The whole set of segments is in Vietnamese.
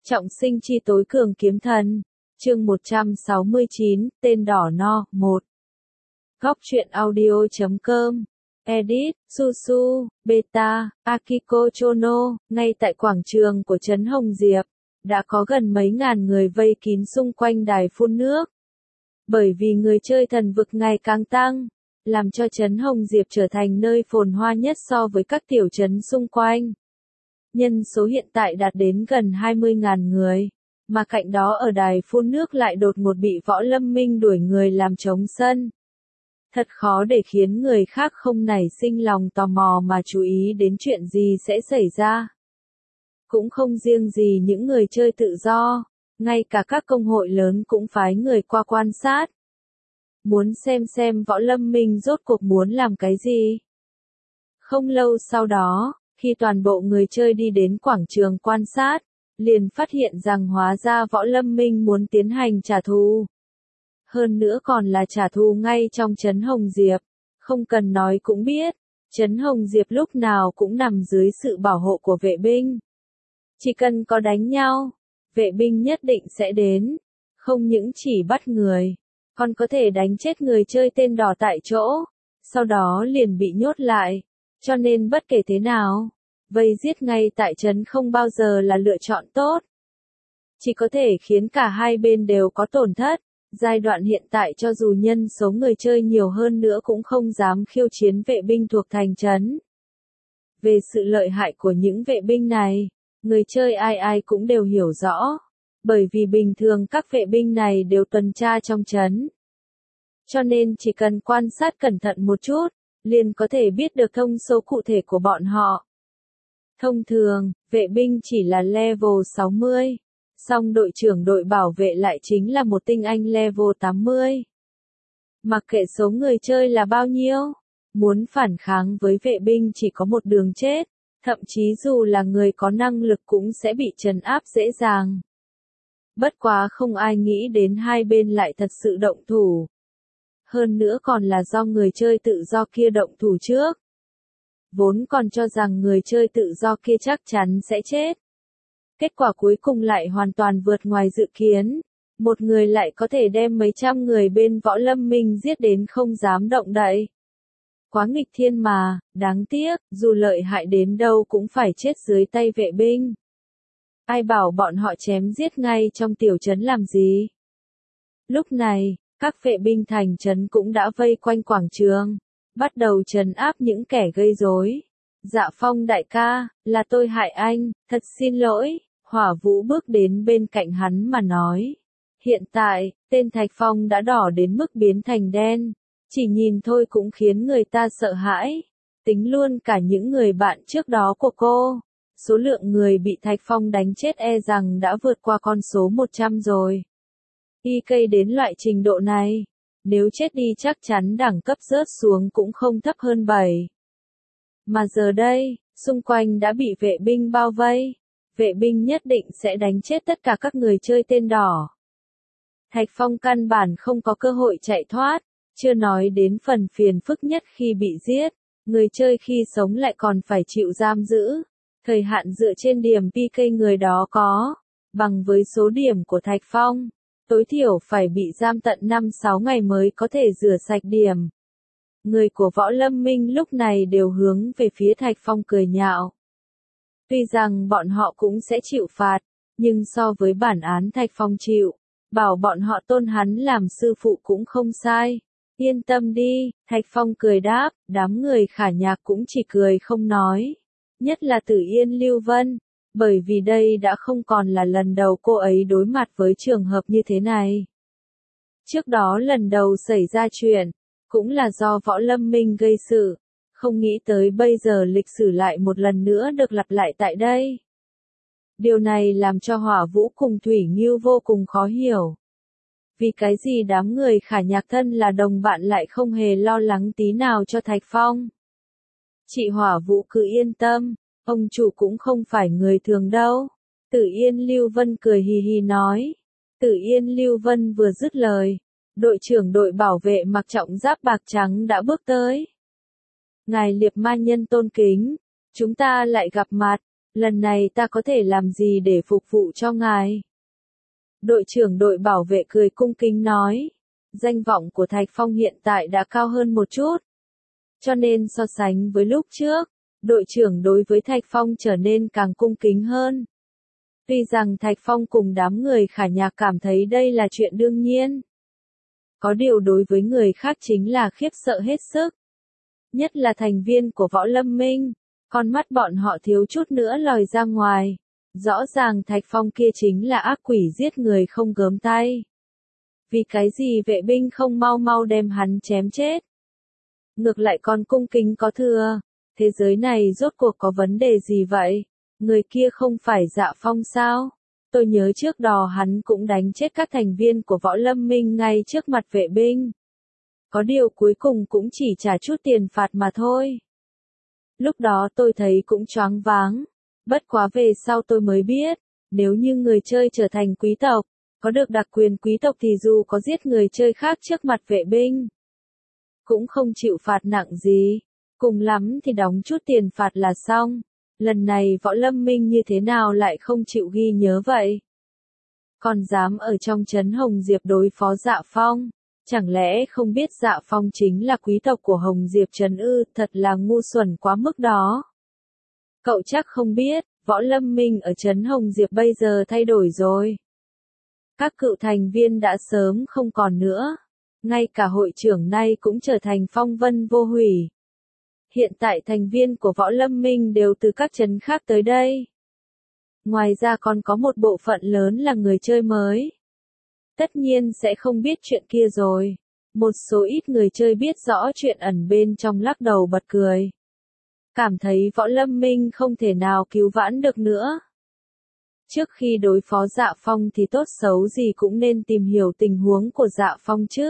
Trọng sinh chi tối cường kiếm thần. Chương 169, tên đỏ no, 1. Góc truyện audio.com. Edit, Susu, Beta, Akiko Chono, ngay tại quảng trường của trấn Hồng Diệp, đã có gần mấy ngàn người vây kín xung quanh đài phun nước. Bởi vì người chơi thần vực ngày càng tăng, làm cho trấn Hồng Diệp trở thành nơi phồn hoa nhất so với các tiểu trấn xung quanh. Nhân số hiện tại đạt đến gần 20.000 người, mà cạnh đó ở đài phun nước lại đột ngột bị Võ Lâm Minh đuổi người làm trống sân. Thật khó để khiến người khác không nảy sinh lòng tò mò mà chú ý đến chuyện gì sẽ xảy ra. Cũng không riêng gì những người chơi tự do, ngay cả các công hội lớn cũng phái người qua quan sát. Muốn xem Võ Lâm Minh rốt cuộc muốn làm cái gì. Không lâu sau đó, khi toàn bộ người chơi đi đến quảng trường quan sát, liền phát hiện rằng hóa ra Võ Lâm Minh muốn tiến hành trả thù. Hơn nữa còn là trả thù ngay trong trấn Hồng Diệp. Không cần nói cũng biết, trấn Hồng Diệp lúc nào cũng nằm dưới sự bảo hộ của vệ binh. Chỉ cần có đánh nhau, vệ binh nhất định sẽ đến. Không những chỉ bắt người, còn có thể đánh chết người chơi tên đỏ tại chỗ, sau đó liền bị nhốt lại. Cho nên bất kể thế nào, vây giết ngay tại trấn không bao giờ là lựa chọn tốt. Chỉ có thể khiến cả hai bên đều có tổn thất. Giai đoạn hiện tại cho dù nhân số người chơi nhiều hơn nữa cũng không dám khiêu chiến vệ binh thuộc thành trấn. Về sự lợi hại của những vệ binh này, người chơi ai ai cũng đều hiểu rõ. Bởi vì bình thường các vệ binh này đều tuần tra trong trấn. Cho nên chỉ cần quan sát cẩn thận một chút, liền có thể biết được thông số cụ thể của bọn họ. Thông thường, vệ binh chỉ là level 60, song đội trưởng đội bảo vệ lại chính là một tinh anh level 80. Mặc kệ số người chơi là bao nhiêu, muốn phản kháng với vệ binh chỉ có một đường chết, thậm chí dù là người có năng lực cũng sẽ bị trấn áp dễ dàng. Bất quá không ai nghĩ đến hai bên lại thật sự động thủ. Hơn nữa còn là do người chơi tự do kia động thủ trước. Vốn còn cho rằng người chơi tự do kia chắc chắn sẽ chết. Kết quả cuối cùng lại hoàn toàn vượt ngoài dự kiến. Một người lại có thể đem mấy trăm người bên Võ Lâm Minh giết đến không dám động đậy. Quá nghịch thiên mà, đáng tiếc, dù lợi hại đến đâu cũng phải chết dưới tay vệ binh. Ai bảo bọn họ chém giết ngay trong tiểu trấn làm gì? Lúc này, các vệ binh thành trấn cũng đã vây quanh quảng trường, bắt đầu trấn áp những kẻ gây rối. Dạ Phong đại ca, là tôi hại anh, thật xin lỗi. Hỏa Vũ bước đến bên cạnh hắn mà nói. Hiện tại, tên Thạch Phong đã đỏ đến mức biến thành đen. Chỉ nhìn thôi cũng khiến người ta sợ hãi. Tính luôn cả những người bạn trước đó của cô. Số lượng người bị Thạch Phong đánh chết e rằng đã vượt qua con số 100 rồi. IK đến loại trình độ này, nếu chết đi chắc chắn đẳng cấp rớt xuống cũng không thấp hơn 7. Mà giờ đây, xung quanh đã bị vệ binh bao vây. Vệ binh nhất định sẽ đánh chết tất cả các người chơi tên đỏ. Thạch Phong căn bản không có cơ hội chạy thoát, chưa nói đến phần phiền phức nhất khi bị giết. Người chơi khi sống lại còn phải chịu giam giữ. Thời hạn dựa trên điểm PK người đó có, bằng với số điểm của Thạch Phong, tối thiểu phải bị giam tận 5-6 ngày mới có thể rửa sạch điểm. Người của Võ Lâm Minh lúc này đều hướng về phía Thạch Phong cười nhạo. Tuy rằng bọn họ cũng sẽ chịu phạt, nhưng so với bản án Thạch Phong chịu, bảo bọn họ tôn hắn làm sư phụ cũng không sai. Yên tâm đi, Thạch Phong cười đáp, đám người Khả Nhạc cũng chỉ cười không nói. Nhất là Tử Yên Lưu Vân, bởi vì đây đã không còn là lần đầu cô ấy đối mặt với trường hợp như thế này. Trước đó lần đầu xảy ra chuyện, cũng là do Võ Lâm Minh gây sự, không nghĩ tới bây giờ lịch sử lại một lần nữa được lặp lại tại đây. Điều này làm cho Hỏa Vũ cùng Thủy Ngưu vô cùng khó hiểu. Vì cái gì đám người Khả Nhạc thân là đồng bạn lại không hề lo lắng tí nào cho Thạch Phong. Chị Hỏa Vũ cứ yên tâm, ông chủ cũng không phải người thường đâu. Tử Yên Lưu Vân cười hì hì nói. Tử Yên Lưu Vân vừa dứt lời, đội trưởng đội bảo vệ mặc trọng giáp bạc trắng đã bước tới. Ngài Liệp Ma Nhân tôn kính, chúng ta lại gặp mặt. Lần này ta có thể làm gì để phục vụ cho ngài? Đội trưởng đội bảo vệ cười cung kính nói. Danh vọng của Thạch Phong hiện tại đã cao hơn một chút. Cho nên so sánh với lúc trước, đội trưởng đối với Thạch Phong trở nên càng cung kính hơn. Tuy rằng Thạch Phong cùng đám người Khả Nhạc cảm thấy đây là chuyện đương nhiên. Có điều đối với người khác chính là khiếp sợ hết sức. Nhất là thành viên của Võ Lâm Minh, con mắt bọn họ thiếu chút nữa lòi ra ngoài. Rõ ràng Thạch Phong kia chính là ác quỷ giết người không gớm tay. Vì cái gì vệ binh không mau mau đem hắn chém chết? Ngược lại còn cung kính có thừa. Thế giới này rốt cuộc có vấn đề gì vậy? Người kia không phải Dạ Phong sao? Tôi nhớ trước đó hắn cũng đánh chết các thành viên của Võ Lâm Minh ngay trước mặt vệ binh. Có điều cuối cùng cũng chỉ trả chút tiền phạt mà thôi. Lúc đó tôi thấy cũng choáng váng. Bất quá về sau tôi mới biết, nếu như người chơi trở thành quý tộc, có được đặc quyền quý tộc thì dù có giết người chơi khác trước mặt vệ binh, cũng không chịu phạt nặng gì. Cùng lắm thì đóng chút tiền phạt là xong. Lần này Võ Lâm Minh như thế nào lại không chịu ghi nhớ vậy? Còn dám ở trong trấn Hồng Diệp đối phó Dạ Phong? Chẳng lẽ không biết Dạ Phong chính là quý tộc của Hồng Diệp trấn ư? Thật là ngu xuẩn quá mức đó. Cậu chắc không biết, Võ Lâm Minh ở trấn Hồng Diệp bây giờ thay đổi rồi. Các cựu thành viên đã sớm không còn nữa. Ngay cả hội trưởng nay cũng trở thành phong vân vô hủy. Hiện tại thành viên của Võ Lâm Minh đều từ các trấn khác tới đây. Ngoài ra còn có một bộ phận lớn là người chơi mới. Tất nhiên sẽ không biết chuyện kia rồi. Một số ít người chơi biết rõ chuyện ẩn bên trong lắc đầu bật cười. Cảm thấy Võ Lâm Minh không thể nào cứu vãn được nữa. Trước khi đối phó Dạ Phong thì tốt xấu gì cũng nên tìm hiểu tình huống của Dạ Phong chứ.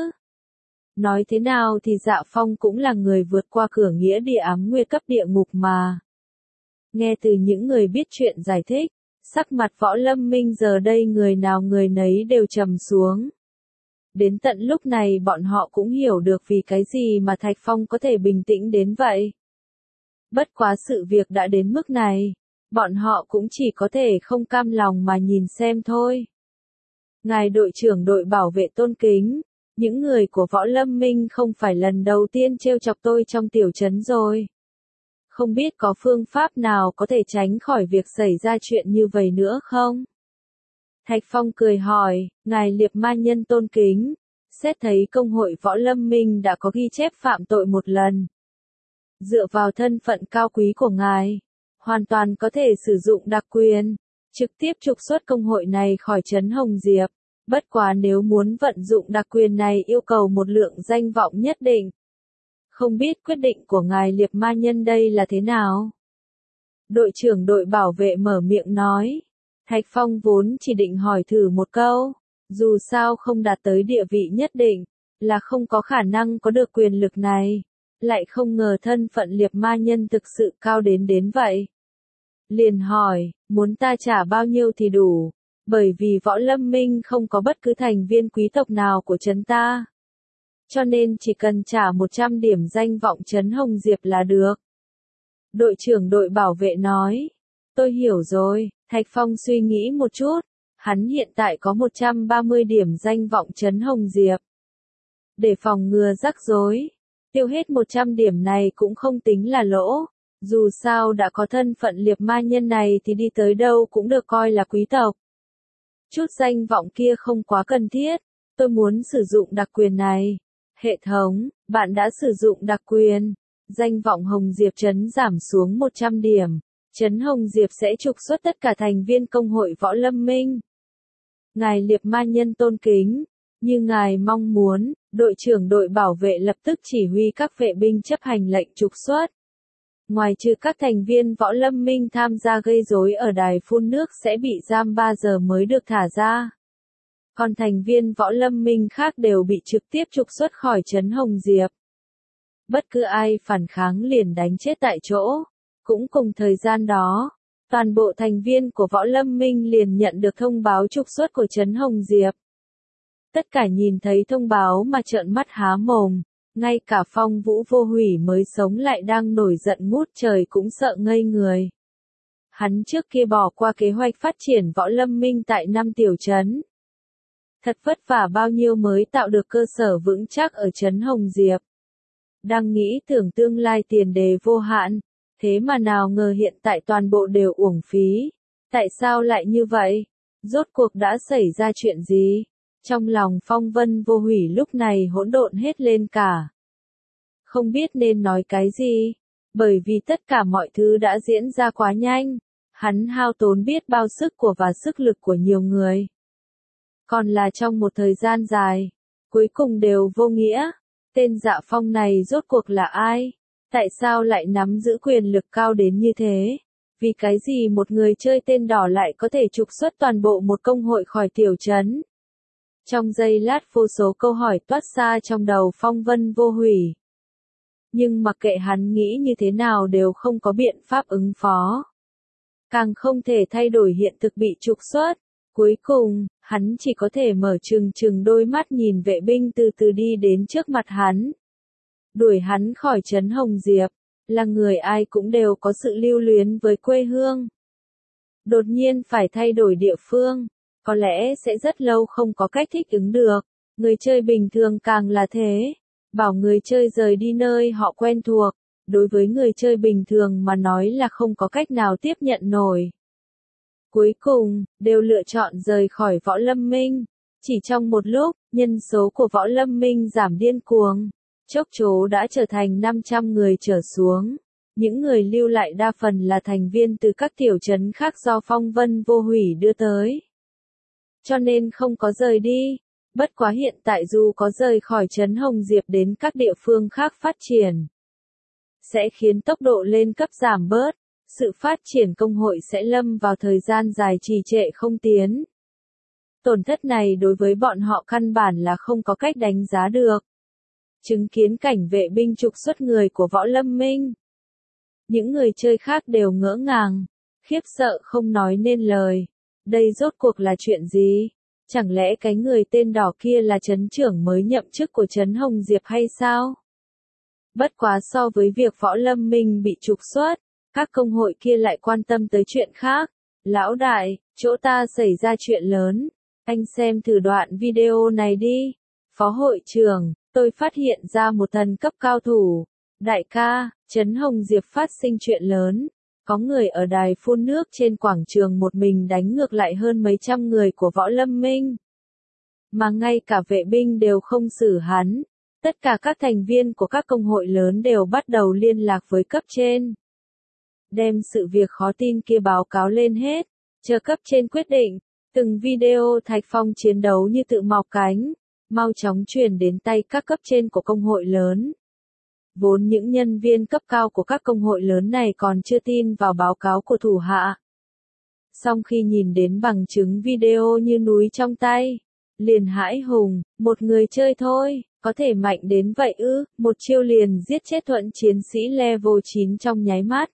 Nói thế nào thì Dạ Phong cũng là người vượt qua cửa nghĩa địa ám nguyệt cấp địa ngục mà. Nghe từ những người biết chuyện giải thích, sắc mặt Võ Lâm Minh giờ đây người nào người nấy đều trầm xuống. Đến tận lúc này bọn họ cũng hiểu được vì cái gì mà Thạch Phong có thể bình tĩnh đến vậy. Bất quá sự việc đã đến mức này, bọn họ cũng chỉ có thể không cam lòng mà nhìn xem thôi. Ngài đội trưởng đội bảo vệ tôn kính, những người của Võ Lâm Minh không phải lần đầu tiên trêu chọc tôi trong tiểu trấn rồi. Không biết có phương pháp nào có thể tránh khỏi việc xảy ra chuyện như vậy nữa không? Thạch Phong cười hỏi, ngài Liệp Ma Nhân tôn kính, xét thấy công hội Võ Lâm Minh đã có ghi chép phạm tội một lần. Dựa vào thân phận cao quý của ngài, hoàn toàn có thể sử dụng đặc quyền, trực tiếp trục xuất công hội này khỏi trấn Hồng Diệp. Bất quá nếu muốn vận dụng đặc quyền này yêu cầu một lượng danh vọng nhất định. Không biết quyết định của ngài Liệp Ma Nhân đây là thế nào? Đội trưởng đội bảo vệ mở miệng nói. Thạch Phong vốn chỉ định hỏi thử một câu. Dù sao không đạt tới địa vị nhất định, là không có khả năng có được quyền lực này. Lại không ngờ thân phận Liệp Ma Nhân thực sự cao đến vậy. Liền hỏi, muốn ta trả bao nhiêu thì đủ? Bởi vì Võ Lâm Minh không có bất cứ thành viên quý tộc nào của trấn ta. Cho nên chỉ cần trả 100 điểm danh vọng trấn Hồng Diệp là được. Đội trưởng đội bảo vệ nói. Tôi hiểu rồi, Thạch Phong suy nghĩ một chút. Hắn hiện tại có 130 điểm danh vọng trấn Hồng Diệp. Để phòng ngừa rắc rối, tiêu hết 100 điểm này cũng không tính là lỗ. Dù sao đã có thân phận Liệp Ma Nhân này thì đi tới đâu cũng được coi là quý tộc. Chút danh vọng kia không quá cần thiết, tôi muốn sử dụng đặc quyền này. Hệ thống, bạn đã sử dụng đặc quyền. Danh vọng Hồng Diệp trấn giảm xuống 100 điểm. Trấn Hồng Diệp sẽ trục xuất tất cả thành viên công hội Võ Lâm Minh. Ngài Liệp Ma Nhân tôn kính, như ngài mong muốn, đội trưởng đội bảo vệ lập tức chỉ huy các vệ binh chấp hành lệnh trục xuất. Ngoài trừ các thành viên Võ Lâm Minh tham gia gây rối ở đài phun nước sẽ bị giam 3 giờ mới được thả ra. Còn thành viên Võ Lâm Minh khác đều bị trực tiếp trục xuất khỏi trấn Hồng Diệp. Bất cứ ai phản kháng liền đánh chết tại chỗ. Cũng cùng thời gian đó, toàn bộ thành viên của Võ Lâm Minh liền nhận được thông báo trục xuất của trấn Hồng Diệp. Tất cả nhìn thấy thông báo mà trợn mắt há mồm. Ngay cả Phong Vũ Vô Hủy mới sống lại đang nổi giận ngút trời cũng sợ ngây người. Hắn trước kia bỏ qua kế hoạch phát triển Võ Lâm Minh tại 5 tiểu trấn. Thật vất vả bao nhiêu mới tạo được cơ sở vững chắc ở trấn Hồng Diệp. Đang nghĩ tưởng tương lai tiền đề vô hạn, thế mà nào ngờ hiện tại toàn bộ đều uổng phí. Tại sao lại như vậy? Rốt cuộc đã xảy ra chuyện gì? Trong lòng Phong Vân Vô Hủy lúc này hỗn độn hết lên cả. Không biết nên nói cái gì, bởi vì tất cả mọi thứ đã diễn ra quá nhanh. Hắn hao tốn biết bao sức của và sức lực của nhiều người. Còn là trong một thời gian dài, cuối cùng đều vô nghĩa. Tên Dạ Phong này rốt cuộc là ai? Tại sao lại nắm giữ quyền lực cao đến như thế? Vì cái gì một người chơi tên đỏ lại có thể trục xuất toàn bộ một công hội khỏi tiểu trấn? Trong giây lát vô số câu hỏi toát ra trong đầu Phong Vân Vô Hủy. Nhưng mặc kệ hắn nghĩ như thế nào đều không có biện pháp ứng phó. Càng không thể thay đổi hiện thực bị trục xuất. Cuối cùng, hắn chỉ có thể mở trừng đôi mắt nhìn vệ binh từ từ đi đến trước mặt hắn. Đuổi hắn khỏi trấn Hồng Diệp, là người ai cũng đều có sự lưu luyến với quê hương. Đột nhiên phải thay đổi địa phương, có lẽ sẽ rất lâu không có cách thích ứng được. Người chơi bình thường càng là thế. Bảo người chơi rời đi nơi họ quen thuộc, đối với người chơi bình thường mà nói là không có cách nào tiếp nhận nổi. Cuối cùng, đều lựa chọn rời khỏi Võ Lâm Minh. Chỉ trong một lúc, nhân số của Võ Lâm Minh giảm điên cuồng. Chốc chố đã trở thành 500 người trở xuống. Những người lưu lại đa phần là thành viên từ các tiểu trấn khác do Phong Vân Vô Hủy đưa tới. Cho nên không có rời đi. Bất quá hiện tại dù có rời khỏi trấn Hồng Diệp đến các địa phương khác phát triển, sẽ khiến tốc độ lên cấp giảm bớt. Sự phát triển công hội sẽ lâm vào thời gian dài trì trệ không tiến. Tổn thất này đối với bọn họ căn bản là không có cách đánh giá được. Chứng kiến cảnh vệ binh trục xuất người của Võ Lâm Minh. Những người chơi khác đều ngỡ ngàng, khiếp sợ không nói nên lời. Đây rốt cuộc là chuyện gì? Chẳng lẽ cái người tên đỏ kia là trấn trưởng mới nhậm chức của trấn Hồng Diệp hay sao? Bất quá so với việc Võ Lâm Minh bị trục xuất, các công hội kia lại quan tâm tới chuyện khác. Lão đại, chỗ ta xảy ra chuyện lớn. Anh xem thử đoạn video này đi. Phó hội trưởng, tôi phát hiện ra một thần cấp cao thủ. Đại ca, trấn Hồng Diệp phát sinh chuyện lớn. Có người ở đài phun nước trên quảng trường một mình đánh ngược lại hơn mấy trăm người của Võ Lâm Minh. Mà ngay cả vệ binh đều không xử hắn. Tất cả các thành viên của các công hội lớn đều bắt đầu liên lạc với cấp trên. Đem sự việc khó tin kia báo cáo lên hết, chờ cấp trên quyết định. Từng video Thạch Phong chiến đấu như tự mọc cánh, mau chóng truyền đến tay các cấp trên của công hội lớn. Vốn những nhân viên cấp cao của các công hội lớn này còn chưa tin vào báo cáo của thủ hạ. Song khi nhìn đến bằng chứng video như núi trong tay, liền hãi hùng, một người chơi thôi, có thể mạnh đến vậy ư, một chiêu liền giết chết thuận chiến sĩ level 9 trong nháy mắt.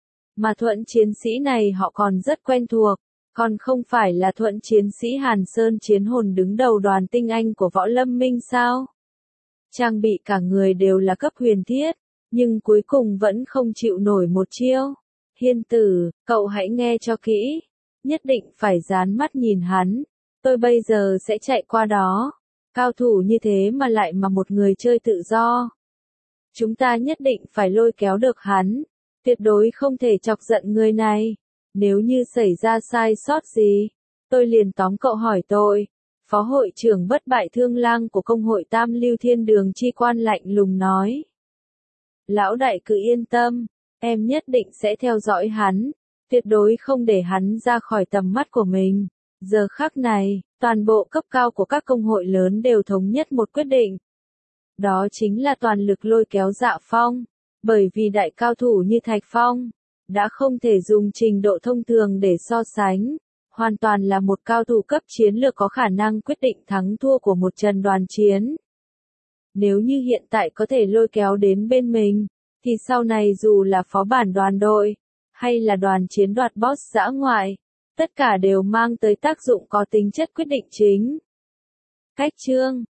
Mà thuận chiến sĩ này họ còn rất quen thuộc, còn không phải là thuận chiến sĩ Hàn Sơn chiến hồn đứng đầu đoàn tinh anh của Võ Lâm Minh sao? Trang bị cả người đều là cấp huyền thiết, nhưng cuối cùng vẫn không chịu nổi một chiêu. Hiên tử, cậu hãy nghe cho kỹ, nhất định phải dán mắt nhìn hắn, tôi bây giờ sẽ chạy qua đó. Cao thủ như thế mà lại mà một người chơi tự do. Chúng ta nhất định phải lôi kéo được hắn, tuyệt đối không thể chọc giận người này. Nếu như xảy ra sai sót gì, tôi liền tóm cậu hỏi tội. Phó hội trưởng Bất Bại Thương Lang của công hội Tam Lưu Thiên Đường Chi Quan lạnh lùng nói. Lão đại cứ yên tâm, em nhất định sẽ theo dõi hắn, tuyệt đối không để hắn ra khỏi tầm mắt của mình. Giờ khắc này, toàn bộ cấp cao của các công hội lớn đều thống nhất một quyết định. Đó chính là toàn lực lôi kéo Dạ Phong, bởi vì đại cao thủ như Thạch Phong, đã không thể dùng trình độ thông thường để so sánh. Hoàn toàn là một cao thủ cấp chiến lược có khả năng quyết định thắng thua của một trận đoàn chiến. Nếu như hiện tại có thể lôi kéo đến bên mình, thì sau này dù là phó bản đoàn đội, hay là đoàn chiến đoạt boss dã ngoại, tất cả đều mang tới tác dụng có tính chất quyết định chính. Cách chương